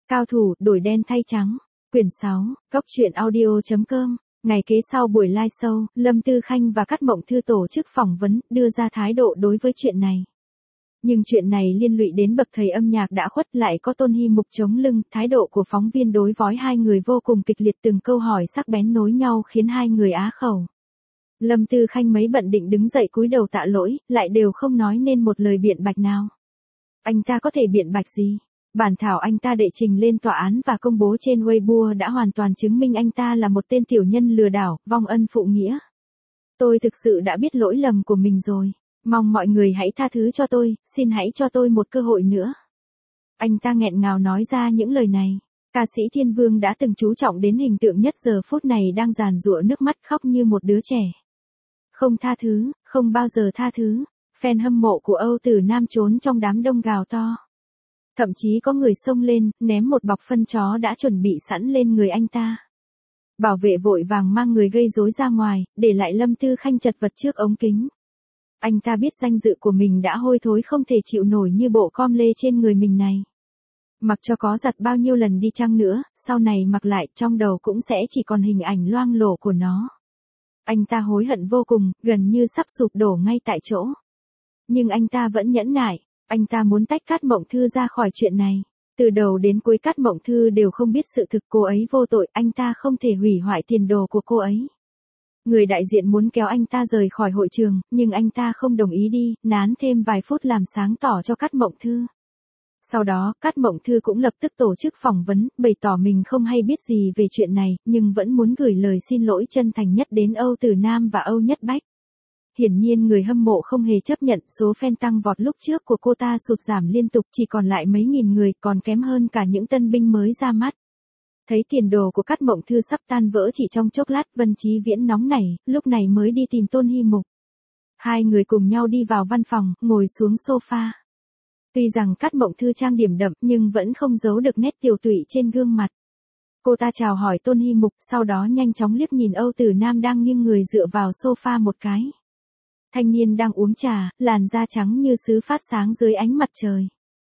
Cao thủ, đổi đen thay trắng. Quyển 6, Cốc truyện audio.com. Ngày kế sau buổi live show, Lâm Tư Khanh và Cát Mộng Thư tổ chức phỏng vấn, đưa ra thái độ đối với chuyện này. Nhưng chuyện này liên lụy đến bậc thầy âm nhạc đã khuất, lại có Tôn Hi Mục chống lưng, thái độ của phóng viên đối với hai người vô cùng kịch liệt, từng câu hỏi sắc bén nối nhau khiến hai người á khẩu. Lâm Tư Khanh mấy bận định đứng dậy cúi đầu tạ lỗi, lại đều không nói nên một lời biện bạch nào. Anh ta có thể biện bạch gì? Bản thảo anh ta đệ trình lên tòa án và công bố trên Weibo đã hoàn toàn chứng minh anh ta là một tên tiểu nhân lừa đảo, vong ân phụ nghĩa. Tôi thực sự đã biết lỗi lầm của mình rồi. Mong mọi người hãy tha thứ cho tôi, xin hãy cho tôi một cơ hội nữa. Anh ta nghẹn ngào nói ra những lời này. Ca sĩ Thiên Vương đã từng chú trọng đến hình tượng nhất giờ phút này đang giàn giụa nước mắt khóc như một đứa trẻ. Không tha thứ, không bao giờ tha thứ. Fan hâm mộ của Âu Tử Nam trốn trong đám đông gào to. Thậm chí có người xông lên, ném một bọc phân chó đã chuẩn bị sẵn lên người anh ta. Bảo vệ vội vàng mang người gây rối ra ngoài, để lại Lâm Tư Khanh chật vật trước ống kính. Anh ta biết danh dự của mình đã hôi thối không thể chịu nổi như bộ com lê trên người mình này. Mặc cho có giặt bao nhiêu lần đi chăng nữa, sau này mặc lại trong đầu cũng sẽ chỉ còn hình ảnh loang lổ của nó. Anh ta hối hận vô cùng, gần như sắp sụp đổ ngay tại chỗ. Nhưng anh ta vẫn nhẫn nại, anh ta muốn tách Cát Mộng Thư ra khỏi chuyện này. Từ đầu đến cuối Cát Mộng Thư đều không biết sự thực, cô ấy vô tội, anh ta không thể hủy hoại tiền đồ của cô ấy. Người đại diện muốn kéo anh ta rời khỏi hội trường, nhưng anh ta không đồng ý đi, nán thêm vài phút làm sáng tỏ cho Cát Mộng Thư. Sau đó, Cát Mộng Thư cũng lập tức tổ chức phỏng vấn, bày tỏ mình không hay biết gì về chuyện này, nhưng vẫn muốn gửi lời xin lỗi chân thành nhất đến Âu Tử Nam và Âu Nhất Bách. Hiển nhiên người hâm mộ không hề chấp nhận, số fan tăng vọt lúc trước của cô ta sụt giảm liên tục, chỉ còn lại mấy nghìn người, còn kém hơn cả những tân binh mới ra mắt. Thấy tiền đồ của Cát Mộng Thư sắp tan vỡ chỉ trong chốc lát, Vân Chí Viễn nóng nảy, lúc này mới đi tìm Tôn Hi Mục. Hai người cùng nhau đi vào văn phòng, ngồi xuống sofa. Tuy rằng Cát Mộng Thư trang điểm đậm, nhưng vẫn không giấu được nét tiều tụy trên gương mặt. Cô ta chào hỏi Tôn Hi Mục, sau đó nhanh chóng liếc nhìn Âu Tử Nam đang nghiêng người dựa vào sofa một cái. Thanh niên đang uống trà, làn da trắng như sứ phát sáng dưới ánh mặt trời.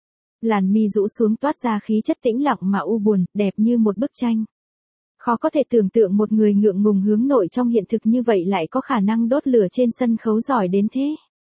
Làn mi rũ xuống toát ra khí chất tĩnh lặng mà u buồn, đẹp như một bức tranh. Khó có thể tưởng tượng một người ngượng ngùng hướng nội trong hiện thực như vậy lại có khả năng đốt lửa trên sân khấu giỏi đến thế.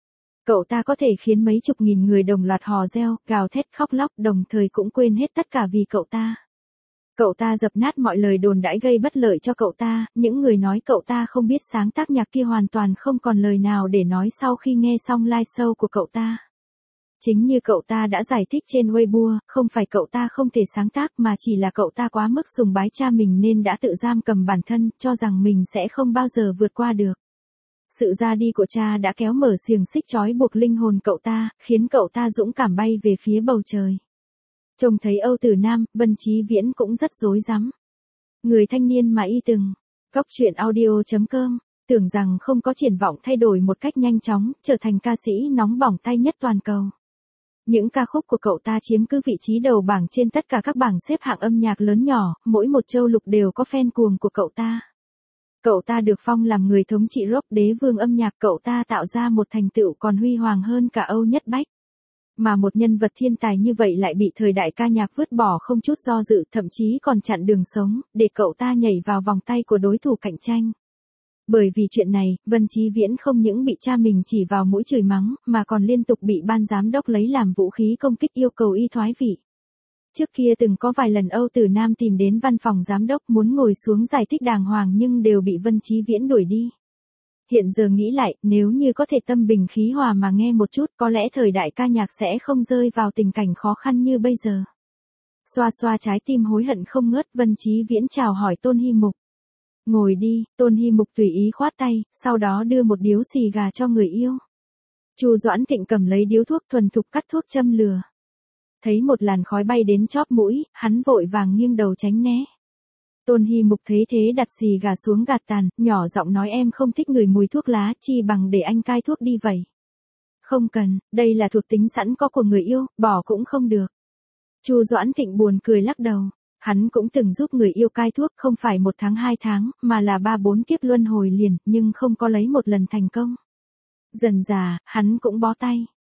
Cậu ta có thể khiến mấy chục nghìn người đồng loạt hò reo, gào thét khóc lóc, đồng thời cũng quên hết tất cả vì cậu ta. Cậu ta dập nát mọi lời đồn đãi gây bất lợi cho cậu ta, những người nói cậu ta không biết sáng tác nhạc kia hoàn toàn không còn lời nào để nói sau khi nghe xong live show của cậu ta. Chính như cậu ta đã giải thích trên Weibo, không phải cậu ta không thể sáng tác mà chỉ là cậu ta quá mức sùng bái cha mình nên đã tự giam cầm bản thân, cho rằng mình sẽ không bao giờ vượt qua được. Sự ra đi của cha đã kéo mở xiềng xích trói buộc linh hồn cậu ta, khiến cậu ta dũng cảm bay về phía bầu trời. Trông thấy Âu Tử Nam, Vân Chí Viễn cũng rất rối rắm. Người thanh niên mà y từng. Cốc truyện audio.com. Tưởng rằng không có triển vọng thay đổi một cách nhanh chóng, trở thành ca sĩ nóng bỏng tay nhất toàn cầu. Những ca khúc của cậu ta chiếm cứ vị trí đầu bảng trên tất cả các bảng xếp hạng âm nhạc lớn nhỏ, mỗi một châu lục đều có fan cuồng của cậu ta. Cậu ta được phong làm người thống trị rock đế vương âm nhạc, cậu ta tạo ra một thành tựu còn huy hoàng hơn cả Âu Nhất Bách. Mà một nhân vật thiên tài như vậy lại bị thời đại ca nhạc vứt bỏ không chút do dự, thậm chí còn chặn đường sống, để cậu ta nhảy vào vòng tay của đối thủ cạnh tranh. Bởi vì chuyện này, Vân Chí Viễn không những bị cha mình chỉ vào mũi chửi mắng, mà còn liên tục bị ban giám đốc lấy làm vũ khí công kích yêu cầu y thoái vị. Trước kia từng có vài lần Âu Tử Nam tìm đến văn phòng giám đốc muốn ngồi xuống giải thích đàng hoàng nhưng đều bị Vân Chí Viễn đuổi đi. Hiện giờ nghĩ lại, nếu như có thể tâm bình khí hòa mà nghe một chút, có lẽ thời đại ca nhạc sẽ không rơi vào tình cảnh khó khăn như bây giờ. Xoa xoa trái tim hối hận không ngớt, Vân Chí Viễn chào hỏi Tôn Hi Mục. Ngồi đi, Tôn Hi Mục tùy ý khoát tay, sau đó đưa một điếu xì gà cho người yêu. Chu Doãn Thịnh cầm lấy điếu thuốc thuần thục cắt thuốc châm lửa. Thấy một làn khói bay đến chóp mũi, hắn vội vàng nghiêng đầu tránh né. Tôn Hi Mục thấy thế đặt xì gà xuống gạt tàn, nhỏ giọng nói em không thích ngửi mùi thuốc lá, chi bằng để anh cai thuốc đi vậy. Không cần, đây là thuộc tính sẵn có của người yêu, bỏ cũng không được. Chu Doãn Thịnh buồn cười lắc đầu. Hắn cũng từng giúp người yêu cai thuốc, không phải 1 tháng 2 tháng, mà là 3-4 kiếp luân hồi liền, nhưng không có lấy một lần thành công. Dần dà, hắn cũng bó tay.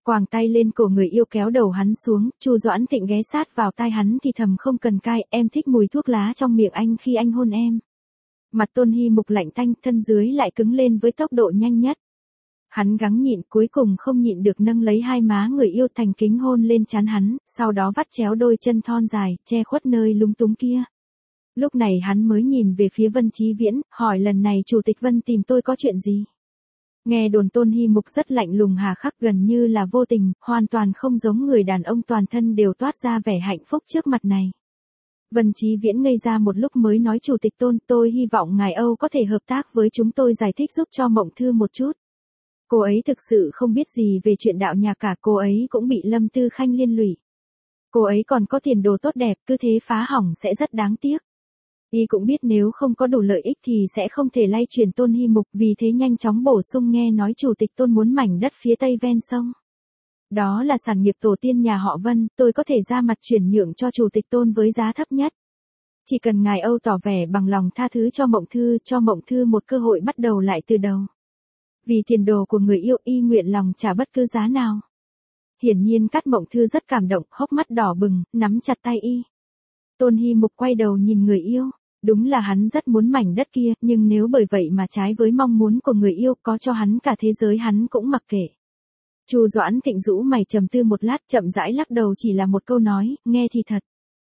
Quàng tay lên cổ người yêu kéo đầu hắn xuống, Chu Doãn Thịnh ghé sát vào tai hắn thì thầm không cần cai, em thích mùi thuốc lá trong miệng anh khi anh hôn em. Mặt Tôn Hi Mục lạnh tanh, thân dưới lại cứng lên với tốc độ nhanh nhất. Hắn gắng nhịn cuối cùng không nhịn được nâng lấy hai má người yêu thành kính hôn lên trán hắn, sau đó vắt chéo đôi chân thon dài, che khuất nơi lúng túng kia. Lúc này hắn mới nhìn về phía Vân Chí Viễn, hỏi lần này Chủ tịch Vân tìm tôi có chuyện gì? Nghe đồn Tôn Hi Mục rất lạnh lùng hà khắc gần như là vô tình, hoàn toàn không giống người đàn ông toàn thân đều toát ra vẻ hạnh phúc trước mặt này. Vân Chí Viễn ngây ra một lúc mới nói Chủ tịch Tôn, tôi hy vọng ngài Âu có thể hợp tác với chúng tôi giải thích giúp cho Mộng Thư một chút. Cô ấy thực sự không biết gì về chuyện đạo nhạc cả, cô ấy cũng bị Lâm Tư Khanh liên lụy. Cô ấy còn có tiền đồ tốt đẹp, cứ thế phá hỏng sẽ rất đáng tiếc. Y cũng biết nếu không có đủ lợi ích thì sẽ không thể lay chuyển Tôn Hi Mục, vì thế nhanh chóng bổ sung nghe nói Chủ tịch Tôn muốn mảnh đất phía tây ven sông. Đó là sản nghiệp tổ tiên nhà họ Vân, tôi có thể ra mặt chuyển nhượng cho Chủ tịch Tôn với giá thấp nhất. Chỉ cần ngài Âu tỏ vẻ bằng lòng tha thứ cho Mộng Thư một cơ hội bắt đầu lại từ đầu. Vì tiền đồ của người yêu y nguyện lòng trả bất cứ giá nào. Hiển nhiên Cát Mộng Thư rất cảm động, hốc mắt đỏ bừng, nắm chặt tay y. Tôn Hi Mục quay đầu nhìn người yêu. Đúng là hắn rất muốn mảnh đất kia, nhưng nếu bởi vậy mà trái với mong muốn của người yêu có cho hắn cả thế giới hắn cũng mặc kệ. Chu Doãn Thịnh rũ mày trầm tư một lát chậm rãi lắc đầu chỉ là một câu nói, nghe thì thật.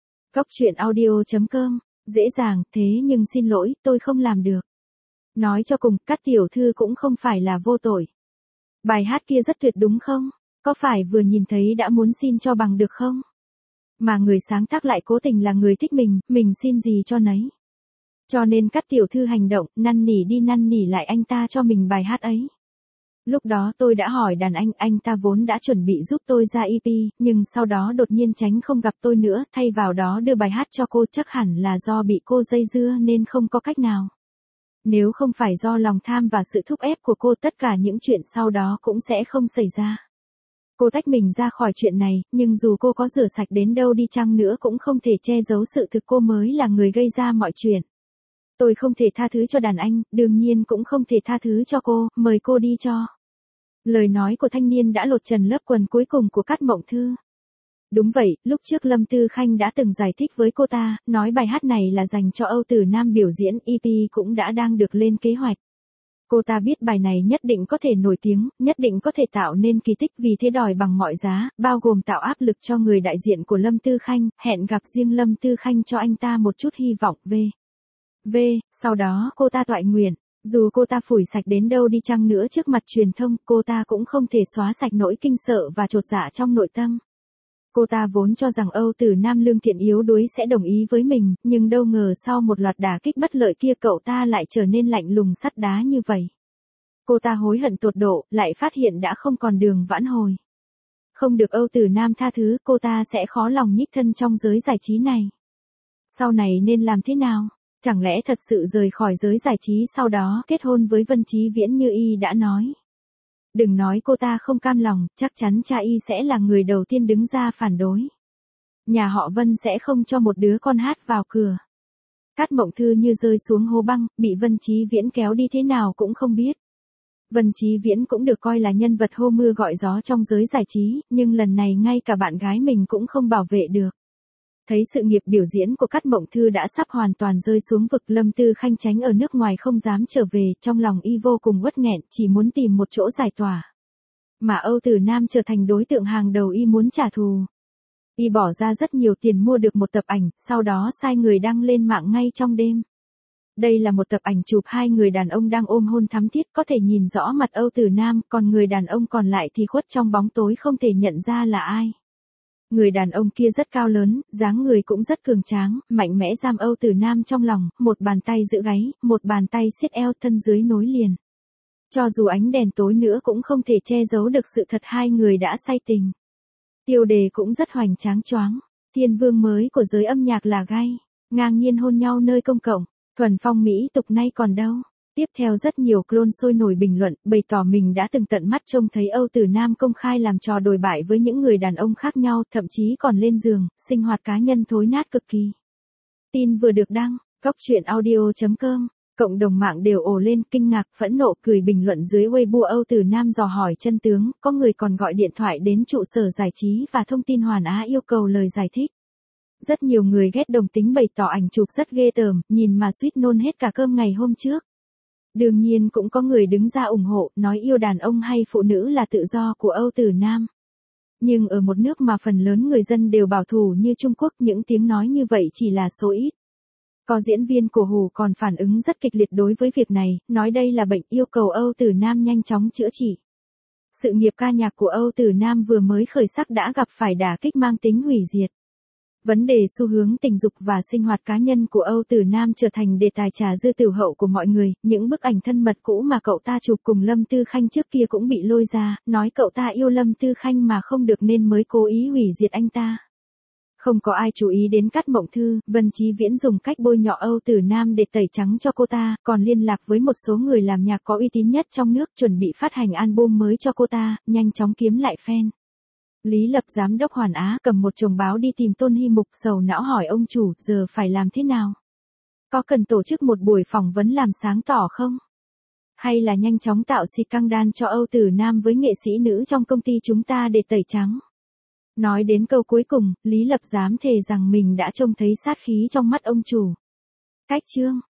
Goctruyện.audio.com, dễ dàng, thế nhưng xin lỗi, tôi không làm được. Nói cho cùng, Cát tiểu thư cũng không phải là vô tội. Bài hát kia rất tuyệt đúng không? Có phải vừa nhìn thấy đã muốn xin cho bằng được không? Mà người sáng tác lại cố tình là người thích mình xin gì cho nấy. Cho nên Cát tiểu thư hành động, năn nỉ lại anh ta cho mình bài hát ấy. Lúc đó tôi đã hỏi đàn anh ta vốn đã chuẩn bị giúp tôi ra EP, nhưng sau đó đột nhiên tránh không gặp tôi nữa, thay vào đó đưa bài hát cho cô, chắc hẳn là do bị cô dây dưa nên không có cách nào. Nếu không phải do lòng tham và sự thúc ép của cô, tất cả những chuyện sau đó cũng sẽ không xảy ra. Cô tách mình ra khỏi chuyện này, nhưng dù cô có rửa sạch đến đâu đi chăng nữa cũng không thể che giấu sự thực cô mới là người gây ra mọi chuyện. Tôi không thể tha thứ cho đàn anh, đương nhiên cũng không thể tha thứ cho cô, mời cô đi cho. Lời nói của thanh niên đã lột trần lớp quần cuối cùng của Cát Mộng Thư. Đúng vậy, lúc trước Lâm Tư Khanh đã từng giải thích với cô ta, nói bài hát này là dành cho Âu Tử Nam biểu diễn, EP cũng đã đang được lên kế hoạch. Cô ta biết bài này nhất định có thể nổi tiếng, nhất định có thể tạo nên kỳ tích, vì thế đòi bằng mọi giá, bao gồm tạo áp lực cho người đại diện của Lâm Tư Khanh, hẹn gặp riêng Lâm Tư Khanh cho anh ta một chút hy vọng sau đó cô ta toại nguyện. Dù cô ta phủi sạch đến đâu đi chăng nữa trước mặt truyền thông, cô ta cũng không thể xóa sạch nỗi kinh sợ và chột dạ trong nội tâm. Cô ta vốn cho rằng Âu Tử Nam lương thiện yếu đuối sẽ đồng ý với mình, nhưng đâu ngờ sau một loạt đả kích bất lợi kia cậu ta lại trở nên lạnh lùng sắt đá như vậy. Cô ta hối hận tột độ, lại phát hiện đã không còn đường vãn hồi. Không được Âu Tử Nam tha thứ, cô ta sẽ khó lòng nhích thân trong giới giải trí này. Sau này nên làm thế nào? Chẳng lẽ thật sự rời khỏi giới giải trí sau đó kết hôn với Vân Chí Viễn như y đã nói? Đừng nói cô ta không cam lòng, chắc chắn cha y sẽ là người đầu tiên đứng ra phản đối. Nhà họ Vân sẽ không cho một đứa con hát vào cửa. Cát Mộng Thư như rơi xuống hố băng, bị Vân Chí Viễn kéo đi thế nào cũng không biết. Vân Chí Viễn cũng được coi là nhân vật hô mưa gọi gió trong giới giải trí, nhưng lần này ngay cả bạn gái mình cũng không bảo vệ được. Thấy sự nghiệp biểu diễn của Cát Mộng Thư đã sắp hoàn toàn rơi xuống vực, Lâm Tư Khanh tránh ở nước ngoài không dám trở về, trong lòng y vô cùng uất nghẹn, chỉ muốn tìm một chỗ giải tỏa. Mà Âu Tử Nam trở thành đối tượng hàng đầu y muốn trả thù. Y bỏ ra rất nhiều tiền mua được một tập ảnh, sau đó sai người đăng lên mạng ngay trong đêm. Đây là một tập ảnh chụp hai người đàn ông đang ôm hôn thắm thiết, có thể nhìn rõ mặt Âu Tử Nam, còn người đàn ông còn lại thì khuất trong bóng tối không thể nhận ra là ai. Người đàn ông kia rất cao lớn, dáng người cũng rất cường tráng, mạnh mẽ giam Âu Tử Nam trong lòng, một bàn tay giữ gáy, một bàn tay siết eo, thân dưới nối liền. Cho dù ánh đèn tối nữa cũng không thể che giấu được sự thật hai người đã say tình. Tiêu đề cũng rất hoành tráng choáng. Thiên vương mới của giới âm nhạc là gay, ngang nhiên hôn nhau nơi công cộng, thuần phong mỹ tục nay còn đâu. Tiếp theo rất nhiều clone sôi nổi bình luận, bày tỏ mình đã từng tận mắt trông thấy Âu Tử Nam công khai làm trò đồi bại với những người đàn ông khác nhau, thậm chí còn lên giường, sinh hoạt cá nhân thối nát cực kỳ. Tin vừa được đăng, goctruyện.audio.com Cộng đồng mạng đều ồ lên, kinh ngạc, phẫn nộ, cười bình luận dưới Weibo Âu Tử Nam dò hỏi chân tướng, có người còn gọi điện thoại đến trụ sở giải trí và thông tin Hoàn Á yêu cầu lời giải thích. Rất nhiều người ghét đồng tính bày tỏ ảnh chụp rất ghê tởm, nhìn mà suýt nôn hết cả cơm ngày hôm trước. Đương nhiên cũng có người đứng ra ủng hộ, nói yêu đàn ông hay phụ nữ là tự do của Âu Tử Nam. Nhưng ở một nước mà phần lớn người dân đều bảo thủ như Trung Quốc, những tiếng nói như vậy chỉ là số ít. Có diễn viên của Hù còn phản ứng rất kịch liệt đối với việc này, nói đây là bệnh, yêu cầu Âu Tử Nam nhanh chóng chữa trị. Sự nghiệp ca nhạc của Âu Tử Nam vừa mới khởi sắc đã gặp phải đả kích mang tính hủy diệt. Vấn đề xu hướng tình dục và sinh hoạt cá nhân của Âu Tử Nam trở thành đề tài trà dư tiểu hậu của mọi người, những bức ảnh thân mật cũ mà cậu ta chụp cùng Lâm Tư Khanh trước kia cũng bị lôi ra, nói cậu ta yêu Lâm Tư Khanh mà không được nên mới cố ý hủy diệt anh ta. Không có ai chú ý đến Cát Mộng Thư, Vân Chí Viễn dùng cách bôi nhọ Âu Tử Nam để tẩy trắng cho cô ta, còn liên lạc với một số người làm nhạc có uy tín nhất trong nước chuẩn bị phát hành album mới cho cô ta, nhanh chóng kiếm lại fan. Lý Lập giám đốc Hoàn Á cầm một chồng báo đi tìm Tôn Hy Mục sầu não hỏi ông chủ giờ phải làm thế nào? Có cần tổ chức một buổi phỏng vấn làm sáng tỏ không? Hay là nhanh chóng tạo scandal cho Âu Tử Nam với nghệ sĩ nữ trong công ty chúng ta để tẩy trắng? Nói đến câu cuối cùng, Lý Lập dám thề rằng mình đã trông thấy sát khí trong mắt ông chủ. Cách chương